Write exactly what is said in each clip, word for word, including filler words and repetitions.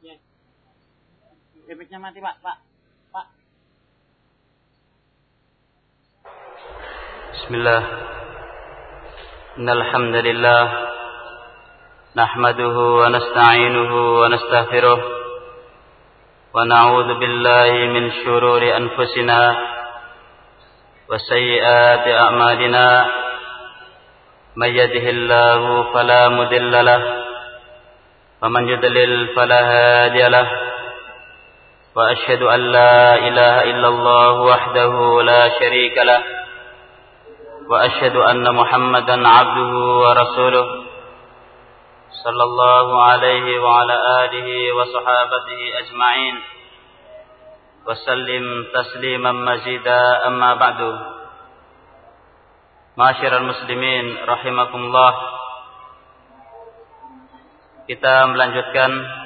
Efeknya mati, Pak. Pak. Pak. Bismillah. Innal hamdalillah nahmaduhu wa nasta'inuhu wa nastaghfiruh wa na'udzu billahi min shururi anfusina wa sayyiati a'malina. May yahdihillahu fala mudilla lahu wa man yudlil fala hadiya lahu. وأشهد أن لا إله إلا الله وحده لا شريك له وأشهد أن محمدا عبده ورسوله صلى الله عليه وعلى آله وصحابته أجمعين وسلم تسليما مزيدا أما بعد. معاشر المسلمين رحمكم الله. Kita melanjutkan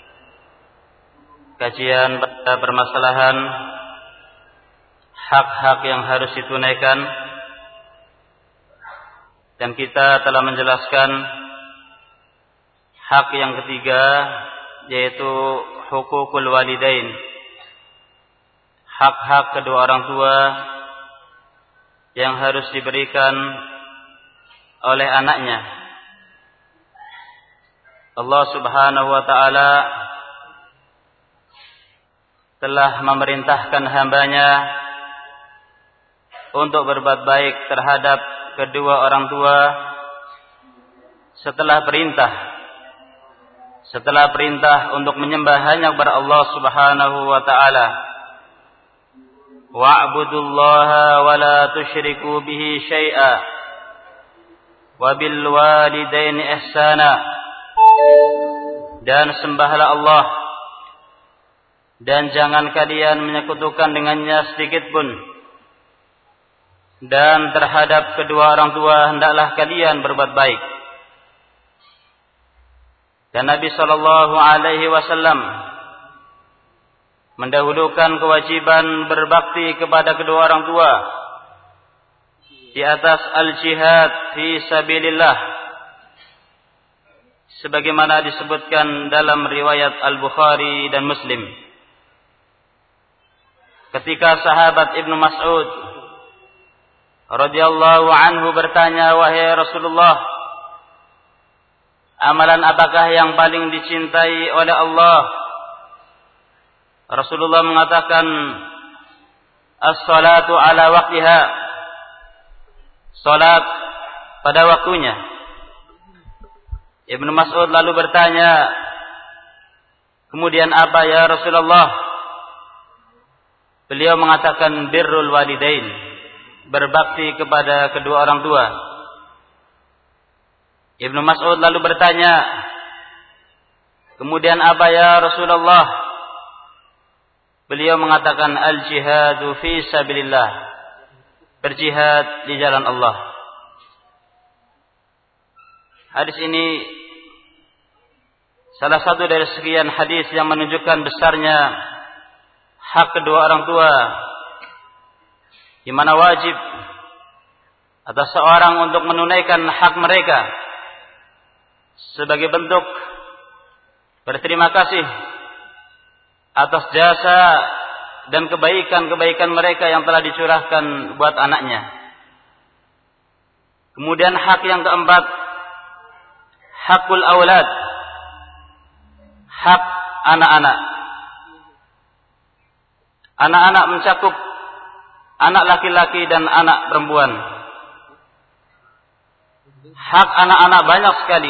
kajian pada permasalahan hak-hak yang harus ditunaikan, dan kita telah menjelaskan hak yang ketiga, yaitu hukukul walidain, hak-hak kedua orang tua yang harus diberikan oleh anaknya. Allah Subhanahu wa ta'ala telah memerintahkan hambanya untuk berbuat baik terhadap kedua orang tua setelah perintah setelah perintah untuk menyembah hanya kepada Allah Subhanahu wa ta'ala. Wa'budullaha wa la tusyriku bihi syai'a wa bil walidaini ihsana, dan sembahlah Allah dan jangan kalian menyekutukan dengannya sedikit pun, dan terhadap kedua orang tua hendaklah kalian berbuat baik. Dan Nabi sallallahu alaihi wasallam mendahulukan kewajiban berbakti kepada kedua orang tua di atas al-jihad fi sabilillah, sebagaimana disebutkan dalam riwayat Al-Bukhari dan Muslim. Ketika sahabat Ibnu Mas'ud radhiyallahu anhu bertanya, "Wahai Rasulullah, amalan apakah yang paling dicintai oleh Allah?" Rasulullah mengatakan, "As-salatu ala waqtiha." Salat pada waktunya. Ibnu Mas'ud lalu bertanya, "Kemudian apa ya Rasulullah?" Beliau mengatakan birrul walidain, berbakti kepada kedua orang tua. Ibnu Mas'ud lalu bertanya, "Kemudian apa ya Rasulullah?" Beliau mengatakan al-jihadu fi sabilillah, berjihad di jalan Allah. Hadis ini salah satu dari sekian hadis yang menunjukkan besarnya hak kedua orang tua, di mana wajib atas seorang untuk menunaikan hak mereka sebagai bentuk berterima kasih atas jasa dan kebaikan-kebaikan mereka yang telah dicurahkan buat anaknya. Kemudian hak yang keempat, hakul aulad, hak anak-anak. Anak-anak mencakup anak laki-laki dan anak perempuan. Hak anak-anak banyak sekali.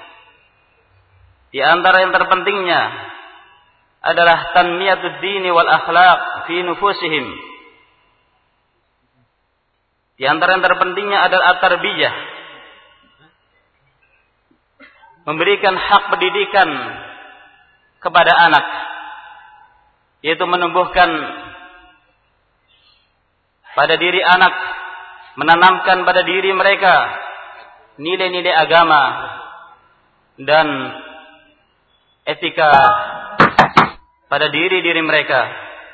Di antara yang terpentingnya adalah tanmiyatud dini wal akhlaq fi nufusihim. Di antara yang terpentingnya adalah at-tarbiyah, memberikan hak pendidikan kepada anak, yaitu menumbuhkan pada diri anak, menanamkan pada diri mereka nilai-nilai agama dan etika pada diri-diri mereka.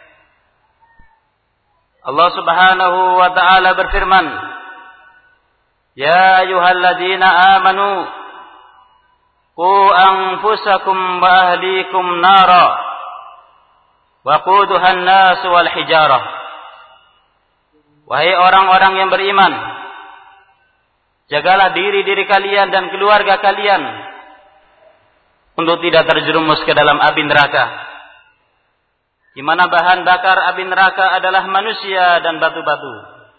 Allah Subhanahu wa ta'ala berfirman, "Ya ayyuhalladzina amanu Qu anfusakum wa ahlikum nara waquduha an-nas wal hijarah. Wahai orang-orang yang beriman, jagalah diri-diri kalian dan keluarga kalian untuk tidak terjerumus ke dalam api neraka, di mana bahan bakar api neraka adalah manusia dan batu-batu.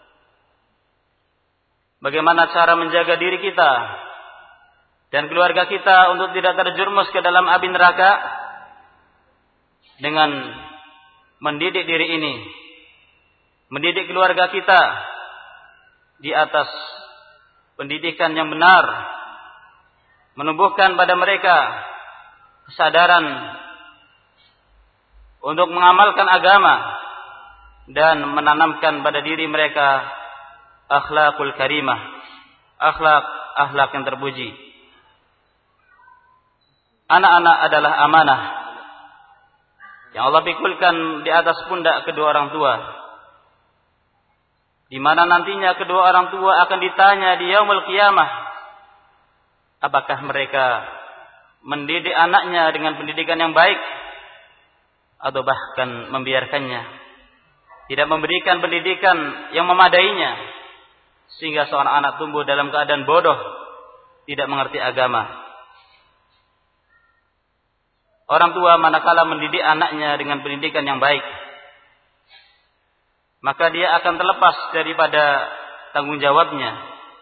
Bagaimana cara menjaga diri kita dan keluarga kita untuk tidak terjerumus ke dalam api neraka? Dengan mendidik diri ini, mendidik keluarga kita di atas pendidikan yang benar, menumbuhkan pada mereka kesadaran untuk mengamalkan agama dan menanamkan pada diri mereka akhlakul karimah, akhlak akhlak yang terpuji. Anak-anak adalah amanah yang Allah pikulkan di atas pundak kedua orang tua, di mana nantinya kedua orang tua akan ditanya di yaumul qiyamah, apakah mereka mendidik anaknya dengan pendidikan yang baik atau bahkan membiarkannya, tidak memberikan pendidikan yang memadainya, sehingga seorang anak tumbuh dalam keadaan bodoh, tidak mengerti agama. Orang tua manakala mendidik anaknya dengan pendidikan yang baik, maka dia akan terlepas daripada tanggung jawabnya.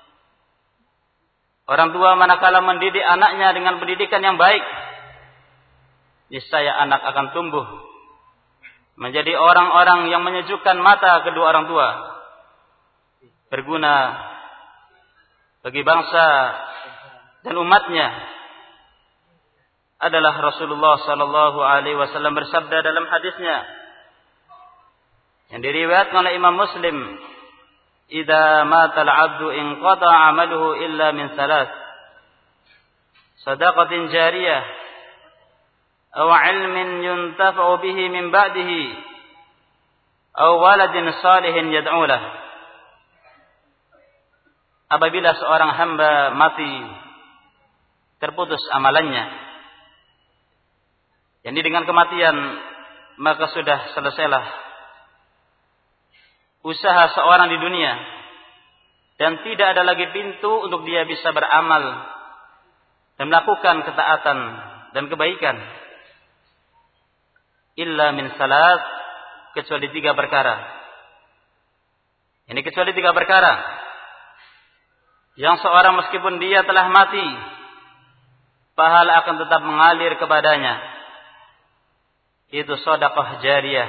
Orang tua manakala mendidik anaknya dengan pendidikan yang baik, niscaya anak akan tumbuh menjadi orang-orang yang menyejukkan mata kedua orang tua, berguna bagi bangsa dan umatnya. Adalah Rasulullah sallallahu alaihi wasallam bersabda dalam hadisnya yang diriwayatkan oleh Imam Muslim, "Idza matal 'abdu inqata'a 'amaluhu illa min thalath, shadaqatin jariyah aw 'ilmin yuntafa'u bihi min ba'dihi aw waladin salihin yad'u lahu." Apabila seorang hamba mati, terputus amalannya, jadi dengan kematian maka sudah selesailah usaha seorang di dunia, dan tidak ada lagi pintu untuk dia bisa beramal dan melakukan ketaatan dan kebaikan illa min salat, kecuali tiga perkara. Ini kecuali tiga perkara yang seorang meskipun dia telah mati, pahala akan tetap mengalir kepadanya, yaitu sedekah jariyah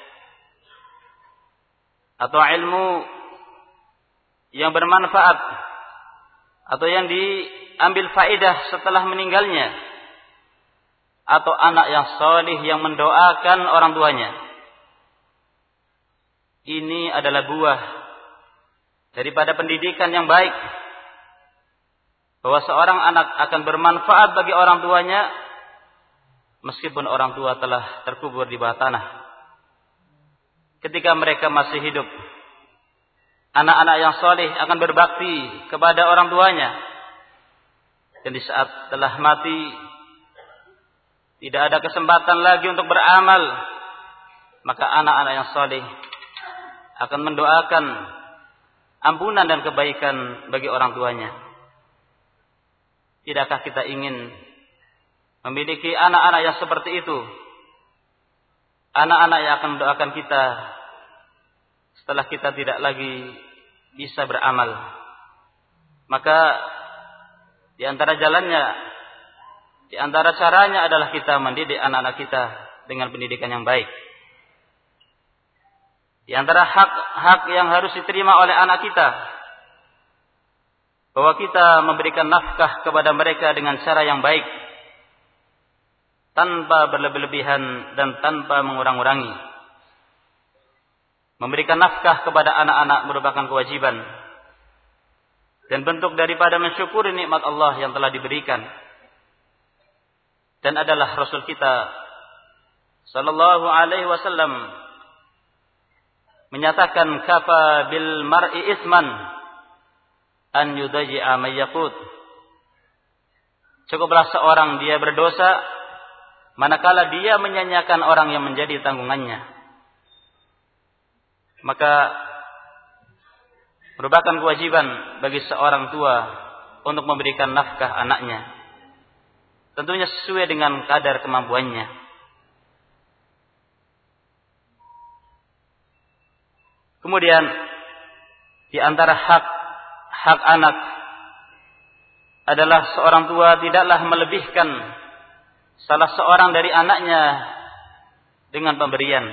atau ilmu yang bermanfaat atau yang diambil faedah setelah meninggalnya, atau anak yang salih yang mendoakan orang tuanya. Ini adalah buah daripada pendidikan yang baik, bahwa seorang anak akan bermanfaat bagi orang tuanya meskipun orang tua telah terkubur di bawah tanah. Ketika mereka masih hidup, anak-anak yang saleh akan berbakti kepada orang tuanya, dan di saat telah mati tidak ada kesempatan lagi untuk beramal, maka anak-anak yang saleh akan mendoakan ampunan dan kebaikan bagi orang tuanya. Tidakkah kita ingin memiliki anak-anak yang seperti itu? Anak-anak yang akan mendoakan kita setelah kita tidak lagi bisa beramal. Maka di antara jalannya, di antara caranya adalah kita mendidik anak-anak kita dengan pendidikan yang baik. Di antara hak-hak yang harus diterima oleh anak kita, bahwa kita memberikan nafkah kepada mereka dengan cara yang baik, tanpa berlebih-lebihan dan tanpa mengurang-urangi. Memberikan nafkah kepada anak-anak merupakan kewajiban dan bentuk daripada mensyukuri nikmat Allah yang telah diberikan. Dan adalah Rasul kita sallallahu alaihi wasallam menyatakan, kafa bil mar'i isman an yudayyi'a may yaqut. Cukuplah seorang dia berdosa manakala dia menyanyiakan orang yang menjadi tanggungannya. Maka merupakan kewajiban bagi seorang tua untuk memberikan nafkah anaknya. Tentunya sesuai dengan kadar kemampuannya. Kemudian di antara hak hak anak adalah seorang tua tidaklah melebihkan salah seorang dari anaknya dengan pemberian.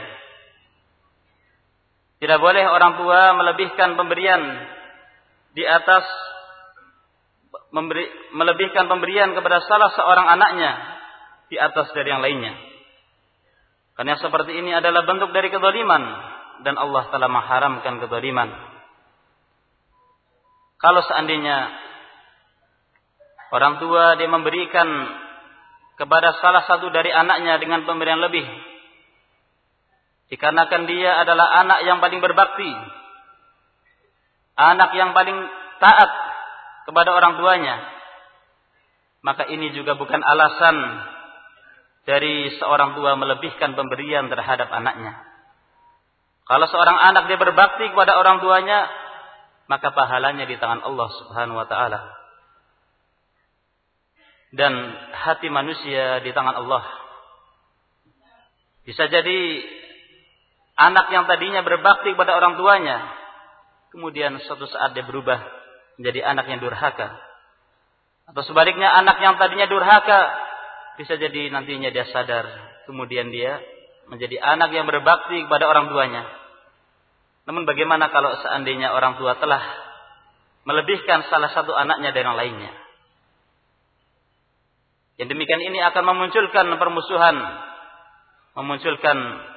Tidak boleh orang tua melebihkan pemberian di atas memberi, melebihkan pemberian kepada salah seorang anaknya di atas dari yang lainnya. Karena seperti ini adalah bentuk dari kezaliman dan Allah telah mengharamkan kezaliman. Kalau seandainya orang tua dia memberikan kepada salah satu dari anaknya dengan pemberian lebih, dikarenakan dia adalah anak yang paling berbakti, anak yang paling taat kepada orang tuanya, maka ini juga bukan alasan dari seorang tua melebihkan pemberian terhadap anaknya. Kalau seorang anak dia berbakti kepada orang tuanya, maka pahalanya di tangan Allah Subhanahu wa taala. Dan hati manusia di tangan Allah. Bisa jadi anak yang tadinya berbakti kepada orang tuanya, kemudian suatu saat dia berubah menjadi anak yang durhaka. Atau sebaliknya, anak yang tadinya durhaka, bisa jadi nantinya dia sadar, kemudian dia menjadi anak yang berbakti kepada orang tuanya. Namun bagaimana kalau seandainya orang tua telah melebihkan salah satu anaknya dari yang lainnya? Yang demikian ini akan memunculkan permusuhan, memunculkan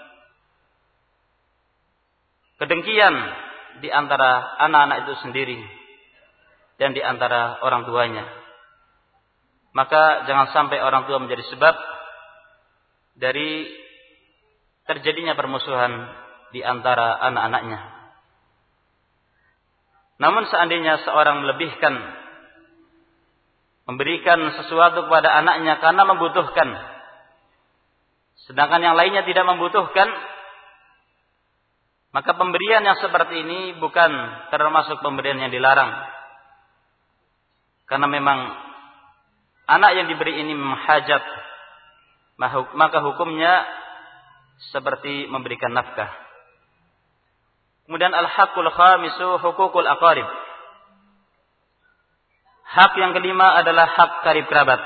kedengkian di antara anak-anak itu sendiri dan di antara orang tuanya. Maka jangan sampai orang tua menjadi sebab dari terjadinya permusuhan di antara anak-anaknya. Namun seandainya seorang melebihkan, memberikan sesuatu kepada anaknya karena membutuhkan, sedangkan yang lainnya tidak membutuhkan, maka pemberian yang seperti ini bukan termasuk pemberian yang dilarang. Karena memang anak yang diberi ini memang hajat, maka hukumnya seperti memberikan nafkah. Kemudian al-haqqul khamisu hukukul aqarib. Hak yang kelima adalah hak karib kerabat.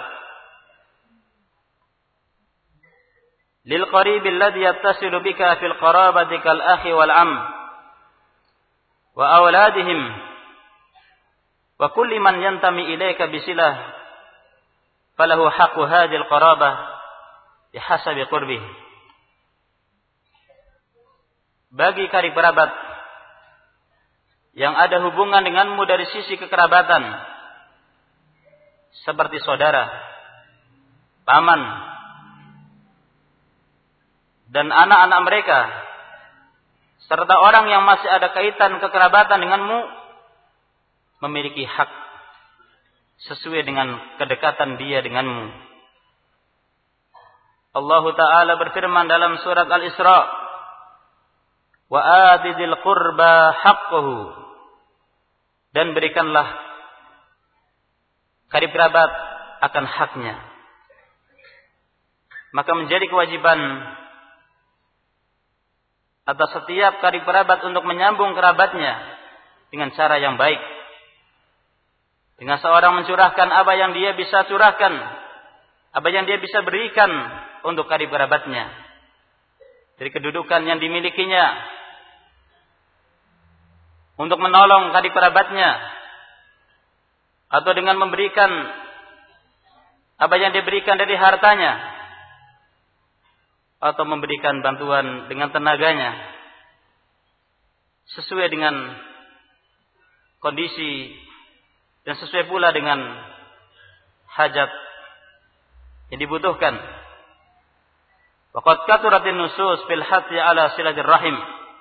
Lil qaribil ladzi yattasilu bika fil qarabati kal akhi wal am wa auladihim wa kulli man yantami ilayka bisilah falahu haqqu hadhil qarabah bihasabi qurbih. Bagi karib kerabat yang ada hubungan denganmu dari sisi kekerabatan, seperti saudara, paman, dan anak-anak mereka, serta orang yang masih ada kaitan kekerabatan denganmu, memiliki hak sesuai dengan kedekatan dia denganmu. Allah Ta'ala berfirman dalam surat Al-Isra, wa atidil qurba haqqahu, dan berikanlah karib kerabat akan haknya. Maka menjadi kewajiban atas setiap karib kerabat untuk menyambung kerabatnya dengan cara yang baik, dengan seorang mencurahkan apa yang dia bisa curahkan, apa yang dia bisa berikan untuk karib kerabatnya dari kedudukan yang dimilikinya, untuk menolong karib kerabatnya, atau dengan memberikan apa yang diberikan dari hartanya, atau memberikan bantuan dengan tenaganya, sesuai dengan kondisi dan sesuai pula dengan hajat yang dibutuhkan. Waqad katuratin nusus fil hati ala silatir rahim,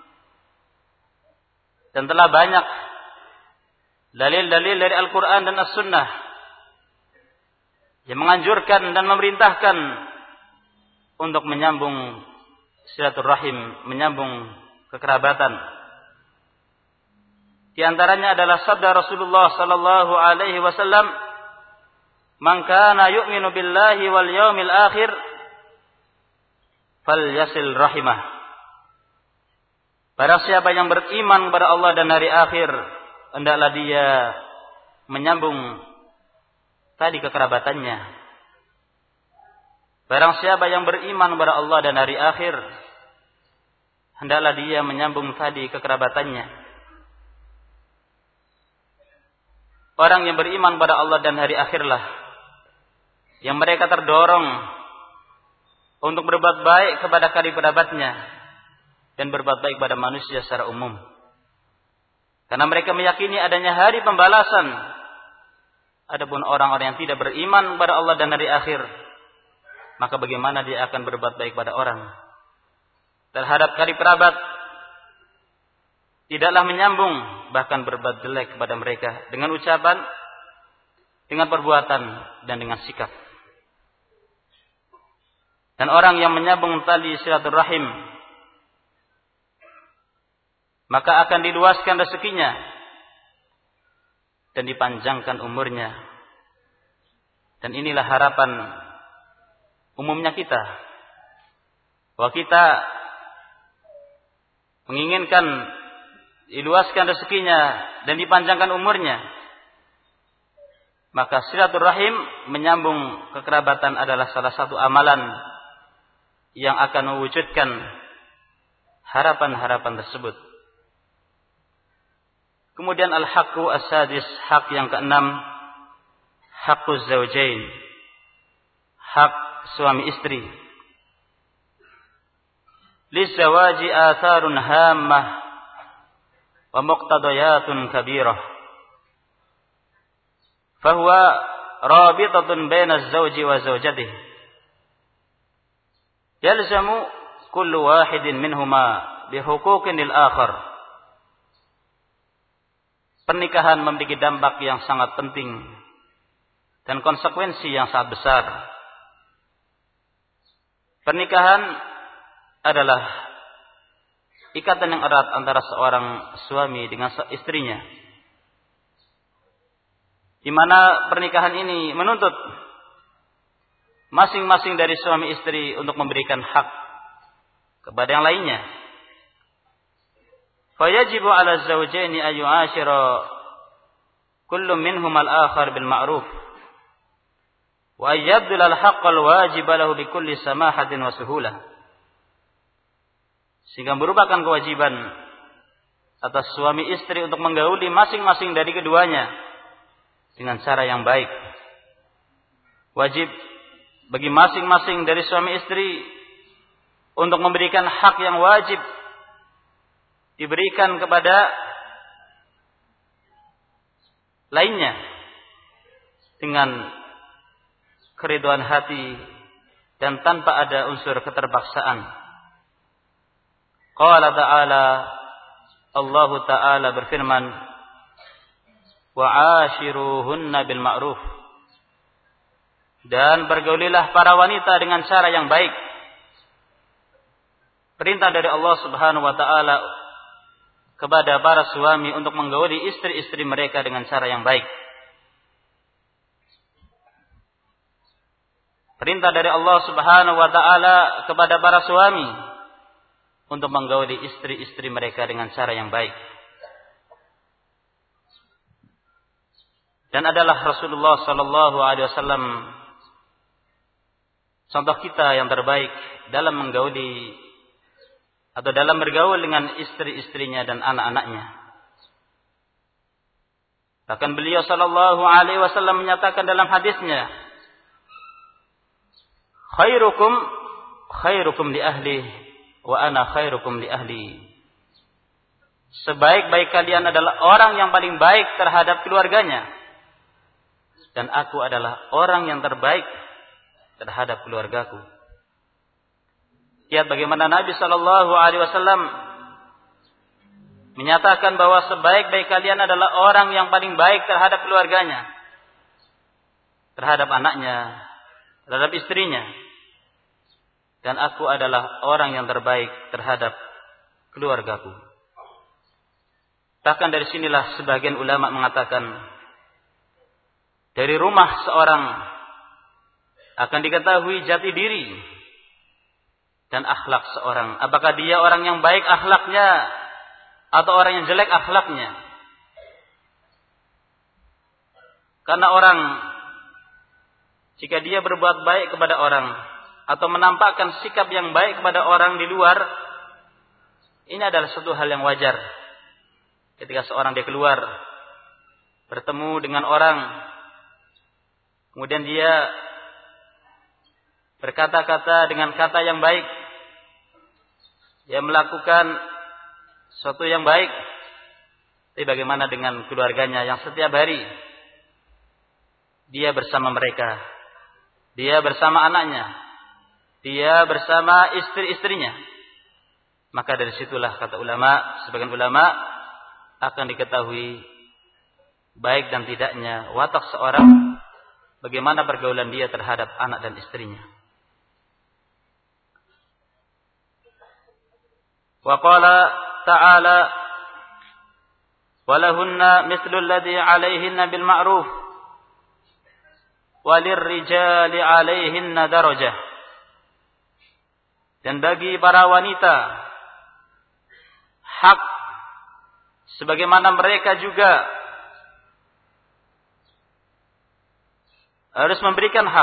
dan telah banyak dalil-dalil dari Al-Quran dan As-Sunnah yang menganjurkan dan memerintahkan untuk menyambung silaturahim, menyambung kekerabatan. Di antaranya adalah sabda Rasulullah sallallahu alaihi wasallam, "Man kana yu'minu billahi wal yaumil akhir falyasil rahimah." Barang siapa yang beriman kepada Allah dan hari akhir, hendaklah dia menyambung tali kekerabatannya. Barang siapa yang beriman kepada Allah dan hari akhir, hendaklah dia menyambung tali kekerabatannya. Orang yang beriman pada Allah dan hari akhirlah yang mereka terdorong untuk berbuat baik kepada karib kerabatnya dan berbuat baik pada manusia secara umum. Karena mereka meyakini adanya hari pembalasan. Adapun orang-orang yang tidak beriman kepada Allah dan hari akhir, maka bagaimana dia akan berbuat baik pada orang? Terhadap karib kerabat tidaklah menyambung, bahkan berbuat jelek kepada mereka dengan ucapan, dengan perbuatan, dan dengan sikap. Dan orang yang menyambung tali silaturahim, maka akan diluaskan rezekinya dan dipanjangkan umurnya. Dan inilah harapan umumnya kita, bahwa kita menginginkan diluaskan rezekinya dan dipanjangkan umurnya. Maka silaturahim, menyambung kekerabatan adalah salah satu amalan yang akan mewujudkan harapan-harapan tersebut. Kemudian al-haqqu as-sadis, hak yang keenam, haqquz zawjain, hak suami istri. Lizawaji atharun hammah wa muqtadayatun kabirah. Fahuwa rabitatun baina az-zawji wa zawjatihi. Yalzamu kullu wahidin minhuma bihuquqin lil akhar. Pernikahan memiliki dampak yang sangat penting dan konsekuensi yang sangat besar. Pernikahan adalah ikatan yang erat antara seorang suami dengan istrinya, di mana pernikahan ini menuntut masing-masing dari suami istri untuk memberikan hak kepada yang lainnya. Fayajibu 'ala az-zawjaini an yu'ashira kullu minhum al-akhar bil ma'ruf wa yabdul al-haqq al-wajib lahu bi kulli samahatin wa suhulah. Sehingga merupakan kewajiban atas suami istri untuk menggauli masing-masing dari keduanya dengan cara yang baik. Wajib bagi masing-masing dari suami istri untuk memberikan hak yang wajib diberikan kepada lainnya dengan keriduan hati dan tanpa ada unsur keterpaksaan. Qala ta'ala, Allah Ta'ala berfirman, wa ashiruhunna bil ma'ruf, dan bergaulilah para wanita dengan cara yang baik. Perintah dari Allah Subhanahu wa taala kepada para suami untuk menggauli istri-istri mereka dengan cara yang baik. Perintah dari Allah Subhanahu wa taala kepada para suami untuk menggauli istri-istri mereka dengan cara yang baik. Dan adalah Rasulullah sallallahu alaihi wasallam contoh kita yang terbaik dalam menggauli atau dalam bergaul dengan istri-istrinya dan anak-anaknya. Bahkan beliau sallallahu alaihi wasallam menyatakan dalam hadisnya, khairukum khairukum li ahli wa ana khairukum li ahli. Sebaik-baik kalian adalah orang yang paling baik terhadap keluarganya, dan aku adalah orang yang terbaik terhadap keluargaku. Lihat bagaimana Nabi sallallahu alaihi wasallam menyatakan bahwa sebaik-baik kalian adalah orang yang paling baik terhadap keluarganya. terhadap anaknya, terhadap istrinya. Dan aku adalah orang yang terbaik terhadap keluargaku. Bahkan dari sinilah sebagian ulama mengatakan, dari rumah seorang akan diketahui jati diri dan akhlak seorang. Apakah dia orang yang baik akhlaknya atau orang yang jelek akhlaknya. Karena orang, jika dia berbuat baik kepada orang atau menampakkan sikap yang baik kepada orang di luar, ini adalah suatu hal yang wajar. Ketika seorang dia keluar, bertemu dengan orang, kemudian dia berkata-kata dengan kata yang baik, dia melakukan sesuatu yang baik. Tapi bagaimana dengan keluarganya yang setiap hari dia bersama mereka, dia bersama anaknya, dia bersama istri-istrinya? Maka dari situlah kata ulama, sebagian ulama, akan diketahui baik dan tidaknya watak seorang, bagaimana pergaulan dia terhadap anak dan istrinya. Wa qala ta'ala walahunna mithlu alladhi 'alayhinna bil ma'ruf walirrijali 'alayhinna darajah. Dan bagi para wanita hak sebagaimana mereka juga harus memberikan hak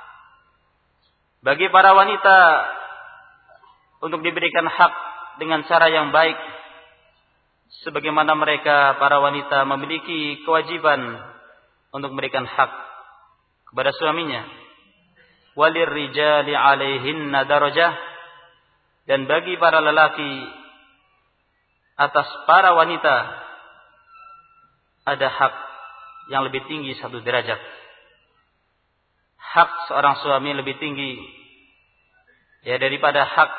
bagi para wanita untuk diberikan hak dengan cara yang baik, sebagaimana mereka para wanita memiliki kewajiban untuk memberikan hak kepada suaminya. Walirrijali 'alaihinna darajah. Dan bagi para lelaki atas para wanita ada hak yang lebih tinggi satu derajat. Hak seorang suami lebih tinggi ya daripada hak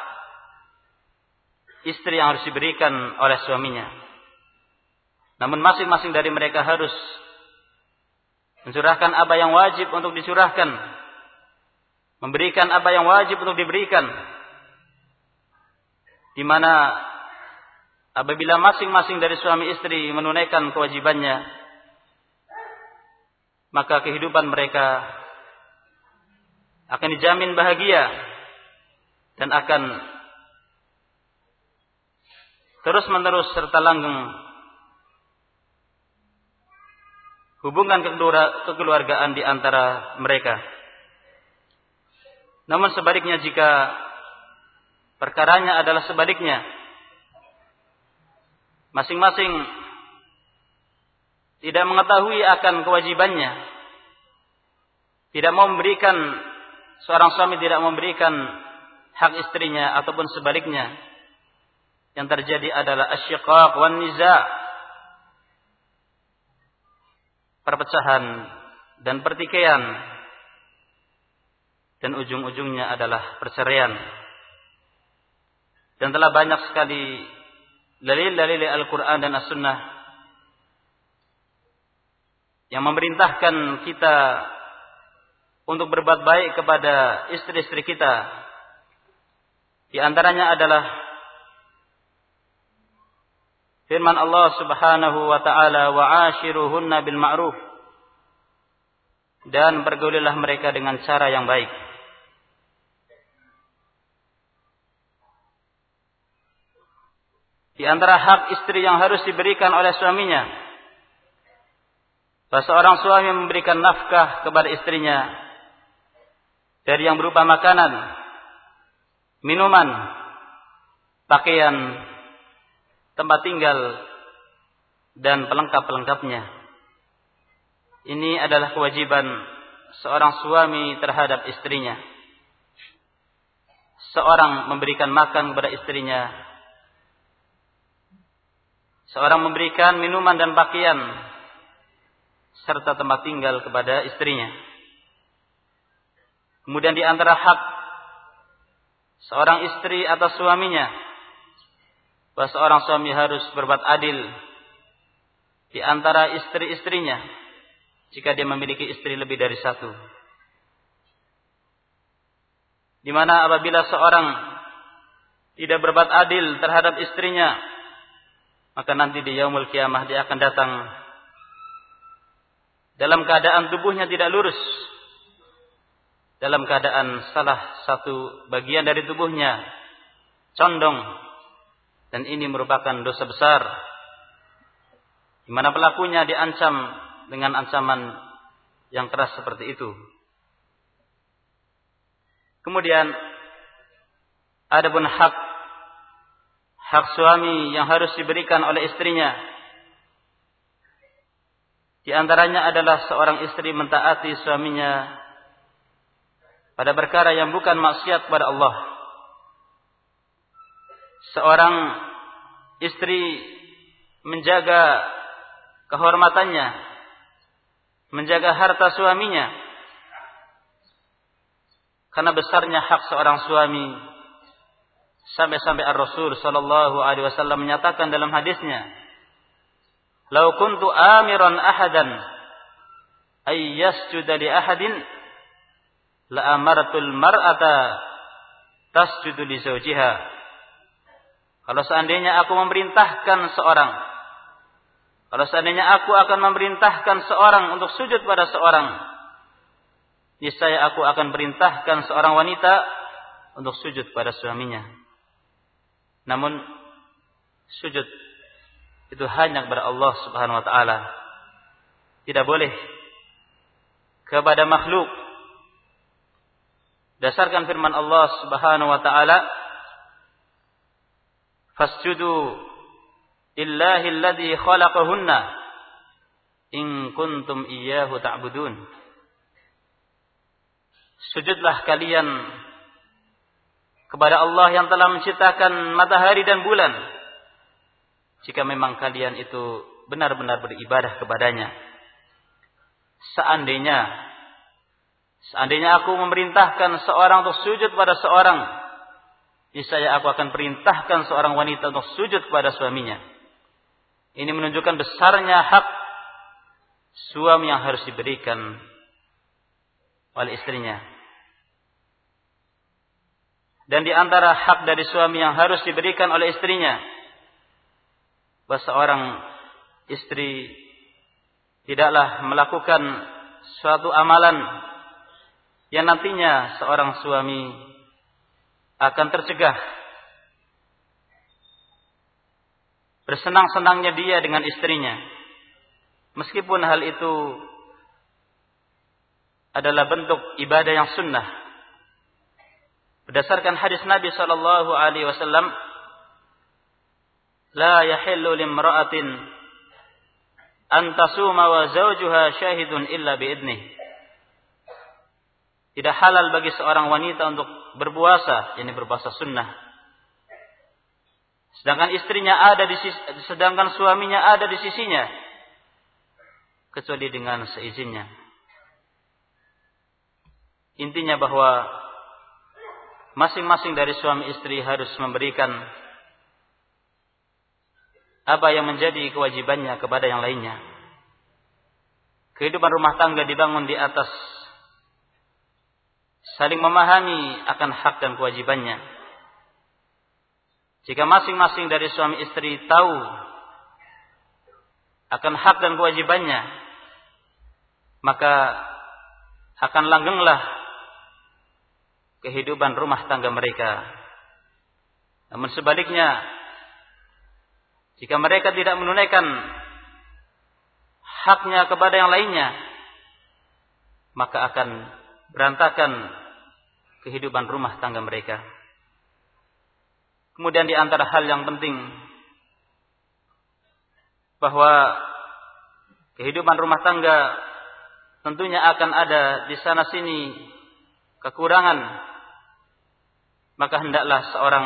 istri yang harus diberikan oleh suaminya. Namun masing-masing dari mereka harus mencurahkan apa yang wajib untuk dicurahkan, memberikan apa yang wajib untuk diberikan. Di mana apabila masing-masing dari suami istri menunaikan kewajibannya, maka kehidupan mereka akan dijamin bahagia dan akan terus-menerus serta langgeng hubungan kekeluargaan di antara mereka. Namun sebaliknya, jika perkaranya adalah sebaliknya, masing-masing tidak mengetahui akan kewajibannya, tidak mau memberikan, seorang suami tidak memberikan hak istrinya ataupun sebaliknya, yang terjadi adalah asyiqaq wan niza', perpecahan dan pertikaian, dan ujung-ujungnya adalah perceraian. Dan telah banyak sekali dalil-dalil Al-Quran dan As-Sunnah yang memerintahkan kita untuk berbuat baik kepada istri-istri kita. Di antaranya adalah firman Allah Subhanahu wa taala, wa ashiruhunna bil ma'ruf, dan pergaulilah mereka dengan cara yang baik. Di antara hak istri yang harus diberikan oleh suaminya, bahwa seorang suami memberikan nafkah kepada istrinya dari yang berupa makanan, minuman, pakaian, tempat tinggal, dan pelengkap-pelengkapnya. Ini adalah kewajiban seorang suami terhadap istrinya. Seorang memberikan makan kepada istrinya, seorang memberikan minuman dan pakaian serta tempat tinggal kepada istrinya. Kemudian di antara hak seorang istri atas suaminya, bahwa seorang suami harus berbuat adil di antara istri-istrinya, jika dia memiliki istri lebih dari satu. Di mana apabila seorang tidak berbuat adil terhadap istrinya, maka nanti di yaumul kiamah dia akan datang dalam keadaan tubuhnya tidak lurus, dalam keadaan salah satu bagian dari tubuhnya condong, dan ini merupakan dosa besar, di mana pelakunya diancam dengan ancaman yang keras seperti itu. Kemudian adapun hak hak suami yang harus diberikan oleh istrinya, di antaranya adalah seorang istri mentaati suaminya pada perkara yang bukan maksiat kepada Allah. Seorang istri menjaga kehormatannya, menjaga harta suaminya, karena besarnya hak seorang suami. Sampai-sampai Ar-Rasul sallallahu alaihi wasallam menyatakan dalam hadisnya, "Lau kuntu amiran ahadan ay yasjuda li ahadin la amartul mar'ata tasjudu li zawjiha." Kalau seandainya aku memerintahkan seorang, kalau seandainya aku akan memerintahkan seorang untuk sujud pada seorang, niscaya aku akan perintahkan seorang wanita untuk sujud pada suaminya. Namun sujud itu hanya kepada Allah Subhanahu wa taala. Tidak boleh kepada makhluk. Dasarkan firman Allah Subhanahu wa taala, "Fasjudu lillahi alladzi khalaqahunna in kuntum iyyahu ta'budun." Sujudlah kalian kepada Allah yang telah menciptakan matahari dan bulan, jika memang kalian itu benar-benar beribadah kepadanya. Seandainya Seandainya aku memerintahkan seorang untuk sujud pada seorang, niscaya aku akan perintahkan seorang wanita untuk sujud kepada suaminya. Ini menunjukkan besarnya hak suami yang harus diberikan oleh istrinya. Dan di antara hak dari suami yang harus diberikan oleh istrinya, bahwa seorang istri tidaklah melakukan suatu amalan yang nantinya seorang suami akan tercegah bersenang-senangnya dia dengan istrinya, meskipun hal itu adalah bentuk ibadah yang sunnah. Berdasarkan hadis Nabi sallallahu alaihi wasallam, "La yahillu limra'atin an tasuma wa zawjuha syahidun illa biidnih." Tidak halal bagi seorang wanita untuk berpuasa, yakni berpuasa sunnah, sedangkan istrinya ada di sisi, sedangkan suaminya ada di sisinya, kecuali dengan seizinnya. Intinya bahwa masing-masing dari suami istri harus memberikan apa yang menjadi kewajibannya kepada yang lainnya. Kehidupan rumah tangga dibangun di atas saling memahami akan hak dan kewajibannya. Jika masing-masing dari suami istri tahu akan hak dan kewajibannya, maka akan langgenglah kehidupan rumah tangga mereka. Namun sebaliknya, jika mereka tidak menunaikan haknya kepada yang lainnya, maka akan berantakan kehidupan rumah tangga mereka. Kemudian di antara hal yang penting, bahwa kehidupan rumah tangga tentunya akan ada di sana sini kekurangan. Maka hendaklah seorang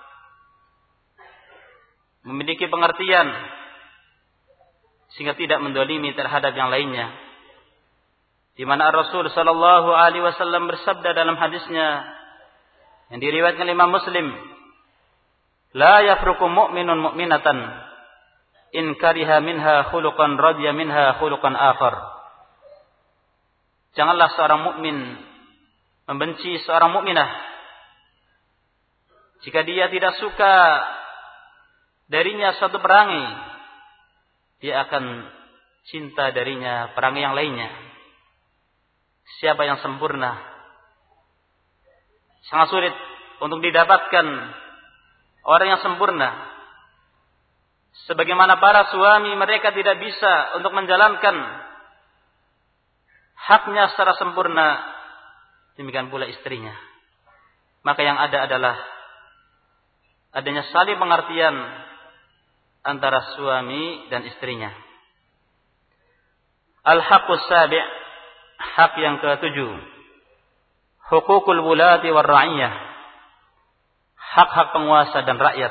memiliki pengertian sehingga tidak mendolimi terhadap yang lainnya. Di mana Rasul sallallahu alaihi wasallam bersabda dalam hadisnya yang diriwayatkan Imam Muslim, "La yafruqu mu'minun mu'minatan in kariha minha khuluqan radiya minha khuluqan akhar." janganlah seorang mukmin membenci seorang mukminah jika dia tidak suka darinya suatu perangi, dia akan cinta darinya perangi yang lainnya. Siapa yang sempurna? Sangat sulit untuk didapatkan orang yang sempurna. Sebagaimana para suami, mereka tidak bisa untuk menjalankan haknya secara sempurna, demikian pula istrinya. Maka yang ada adalah adanya saling pengertian antara suami dan istrinya. Al-haqqus sabi', hak yang ketujuh, hukukul wulati war ra'iyah, hak-hak penguasa dan rakyat.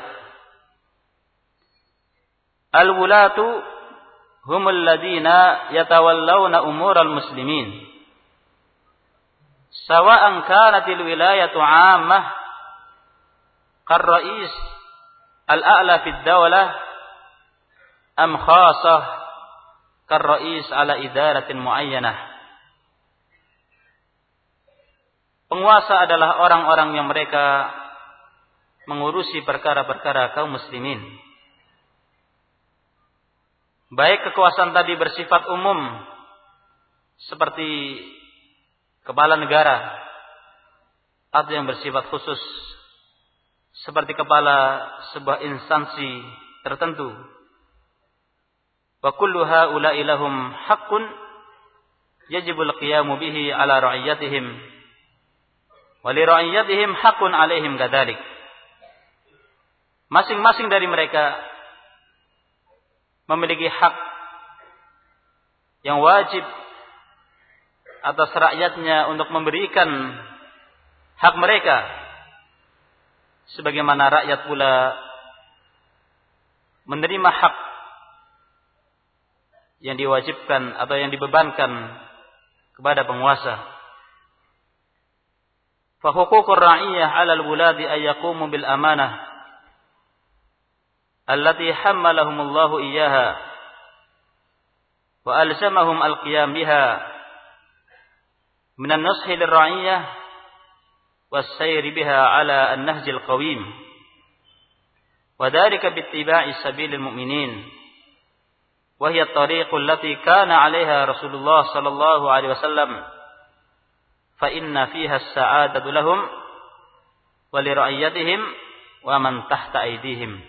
Al-wulatu humul ladina yatawallawna umural muslimin, sawa'an kanatil wilayatu 'ammah kar-ra'is al-a'la fid dawlah am khasah kar-ra'is ala idaratin muayyanah. Penguasa adalah orang-orang yang mereka mengurusi perkara-perkara kaum muslimin. Baik kekuasaan tadi bersifat umum seperti kepala negara, atau yang bersifat khusus seperti kepala sebuah instansi tertentu. Wa kullu haula'i lahum haqqun yajibul qiyamu bihi ala ra'iyatihim wa li ra'iyatihim haqqun 'alaihim kadzalik. Masing-masing dari mereka memiliki hak yang wajib atas rakyatnya untuk memberikan hak mereka, sebagaimana rakyat pula menerima hak yang diwajibkan atau yang dibebankan kepada penguasa. Fa huququr ra'iyah 'alal wuladi ay yaqumu bil amanah allati hammalahumullahu iyyaha wa alzamahum al-qiyam biha min an-nushi lir-ra'iyyah was-sayri biha 'ala an-nahj al-qawim wa dhalika bi-ittiba'i sabilil mu'minin wa hiya at-tariqu allati kana 'alayha Rasulullah sallallahu alaihi wasallam fa inna fiha as-sa'adatu lahum wa li ra'iyyatihim wa man tahta aydihim.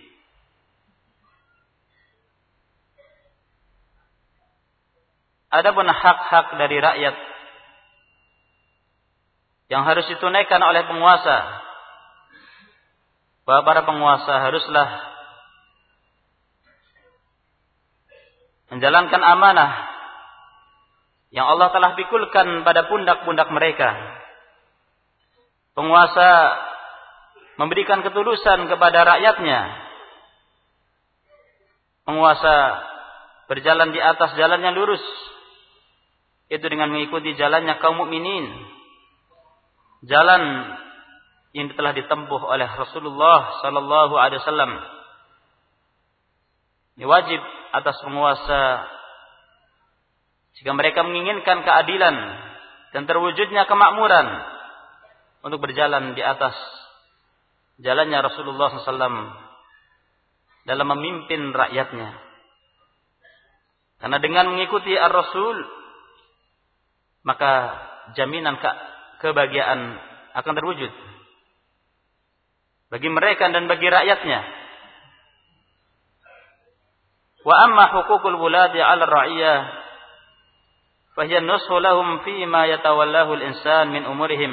Adapun hak-hak dari rakyat yang harus ditunaikan oleh penguasa, bahwa para penguasa haruslah menjalankan amanah yang Allah telah pikulkan pada pundak-pundak mereka. Penguasa memberikan ketulusan kepada rakyatnya. Penguasa berjalan di atas jalan yang lurus, itu dengan mengikuti jalannya kaum mukminin, jalan yang telah ditempuh oleh Rasulullah sallallahu alaihi wasallam. Ini wajib atas penguasa jika mereka menginginkan keadilan dan terwujudnya kemakmuran untuk berjalan di atas jalannya Rasulullah sallallahu alaihi wasallam dalam memimpin rakyatnya. Karena dengan mengikuti ar-Rasul, maka jaminan ke kebahagiaan akan terwujud bagi mereka dan bagi rakyatnya. Wa amma huququl wulati 'ala ar-ra'iyyah fa hiya an-nushu lahum fi ma yatawallahu al-insan min umurihim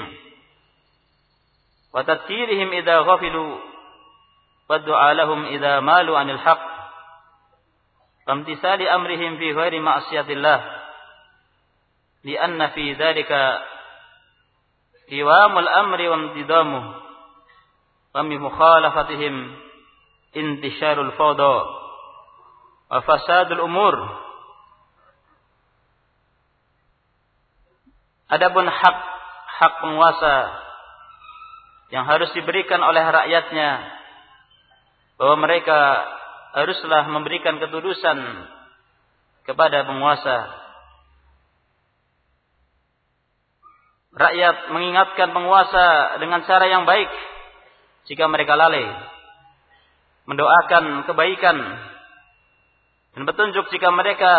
wa tadhkirihim idza ghafilu wa du'a lahum idza malu 'anil haqq wa imtithali amrihim fi ghairi ma'siyatillah. لأن في ذلك قوام الأمر وامتدامه ومن مخالفتهم انتشار الفوضى وفساد الأمور. Adapun hak hak penguasa yang harus diberikan oleh rakyatnya, bahwa mereka haruslah memberikan ketulusan, 'ala kepada penguasa rakyat mengingatkan penguasa dengan cara yang baik jika mereka lalai, mendoakan kebaikan dan petunjuk jika mereka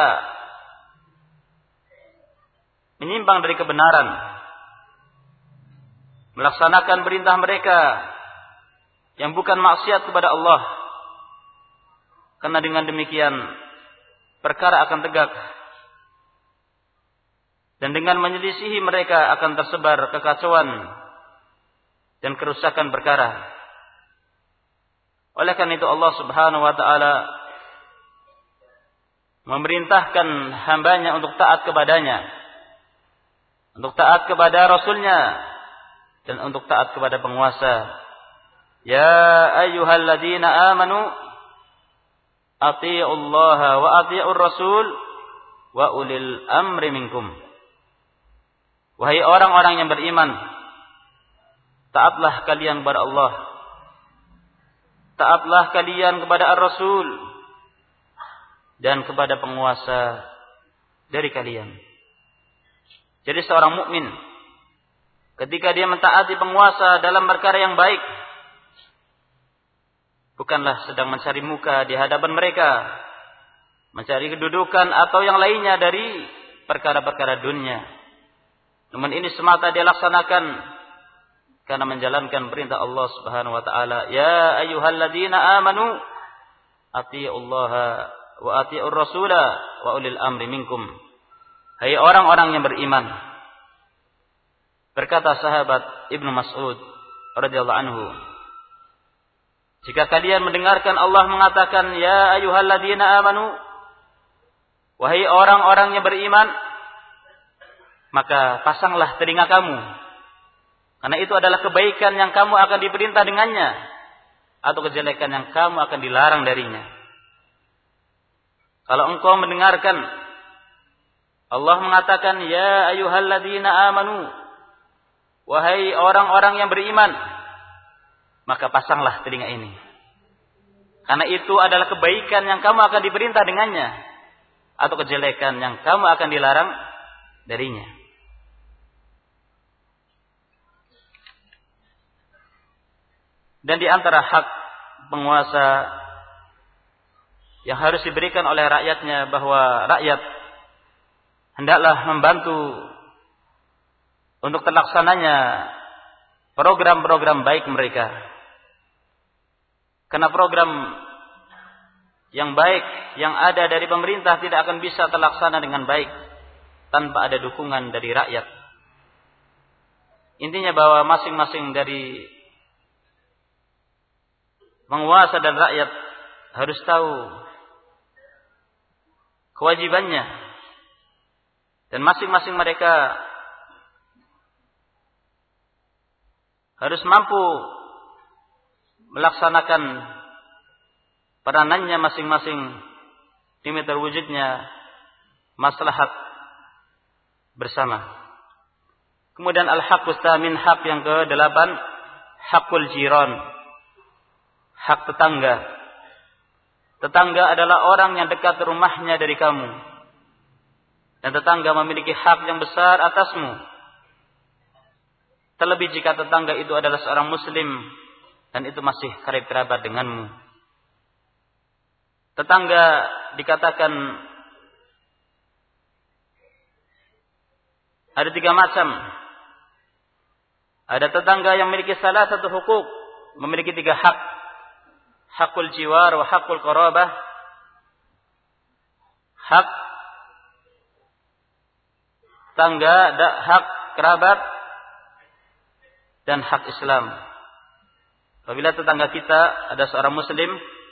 menyimpang dari kebenaran, melaksanakan perintah mereka yang bukan maksiat kepada Allah, karena dengan demikian perkara akan tegak, dan dengan menyelisihi mereka akan tersebar kekacauan dan kerusakan perkara. Oleh karena itu Allah Subhanahu wa taala memerintahkan hambanya untuk taat kepadanya, untuk taat kepada Rasulnya, dan untuk taat kepada penguasa. Ya ayyuhalladzina amanu atii'ullaha wa atii'ur rasul wa ulil amri minkum. Wahai orang-orang yang beriman, taatlah kalian kepada Allah, taatlah kalian kepada Ar-Rasul, dan kepada penguasa dari kalian. Jadi seorang mukmin ketika dia mentaati penguasa dalam perkara yang baik, bukanlah sedang mencari muka di hadapan mereka, mencari kedudukan atau yang lainnya dari perkara-perkara dunia. Namun ini semata dia laksanakan karena menjalankan perintah Allah Subhanahu wa taala. Ya ayyuhalladzina amanu atii'ullaha wa atii'ur rasula wa ulil amri minkum. Hai orang-orang yang beriman, berkata sahabat Ibnu Mas'ud radhiyallahu anhu, jika kalian mendengarkan Allah mengatakan ya ayyuhalladzina amanu, wahai orang-orang yang beriman, maka pasanglah telinga kamu, karena itu adalah kebaikan yang kamu akan diperintah dengannya, atau kejelekan yang kamu akan dilarang darinya. Kalau engkau mendengarkan Allah mengatakan ya ayyuhalladzina amanu, wahai orang-orang yang beriman, maka pasanglah telinga ini, karena itu adalah kebaikan yang kamu akan diperintah dengannya, atau kejelekan yang kamu akan dilarang darinya. Dan di antara hak penguasa yang harus diberikan oleh rakyatnya, bahwa rakyat hendaklah membantu untuk terlaksananya program-program baik mereka. Karena program yang baik yang ada dari pemerintah tidak akan bisa terlaksana dengan baik tanpa ada dukungan dari rakyat. Intinya bahwa masing-masing dari penguasa dan rakyat harus tahu kewajibannya, dan masing-masing mereka harus mampu melaksanakan peranannya masing-masing demi terwujudnya maslahat bersama. Kemudian al-haqqus tsamin, hak yang kedelapan, hakul jiran, hak tetangga. Tetangga adalah orang yang dekat rumahnya dari kamu, dan tetangga memiliki hak yang besar atasmu, terlebih jika tetangga itu adalah seorang muslim dan itu masih karib kerabat denganmu. Tetangga dikatakan ada tiga macam. Ada tetangga yang memiliki salah satu hukuk, memiliki tiga hak: hakul jiwar wa hakul qarabah, hak tangga, hak kerabat, dan hak Islam. Apabila tetangga kita ada seorang muslim,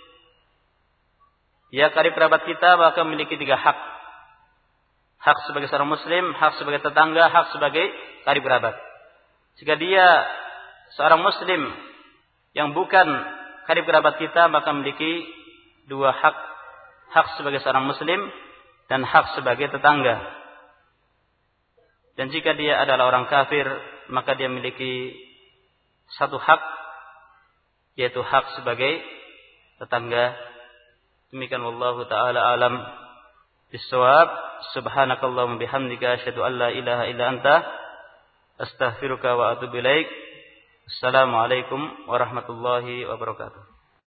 ya karib kerabat kita, maka memiliki tiga hak: hak sebagai seorang muslim, hak sebagai tetangga, hak sebagai karib kerabat. Jika dia seorang muslim yang bukan karib kerabat kita, maka memiliki dua hak: hak sebagai seorang muslim dan hak sebagai tetangga. Dan jika dia adalah orang kafir, maka dia memiliki satu hak, yaitu hak sebagai tetangga. Demikian wallahu taala alam bissawab. Subhanakallahumma bihamdika asyhadu an la ilaha illa anta Astaghfiruka wa atubu ilaik. Assalamualaikum warahmatullahi wabarakatuh.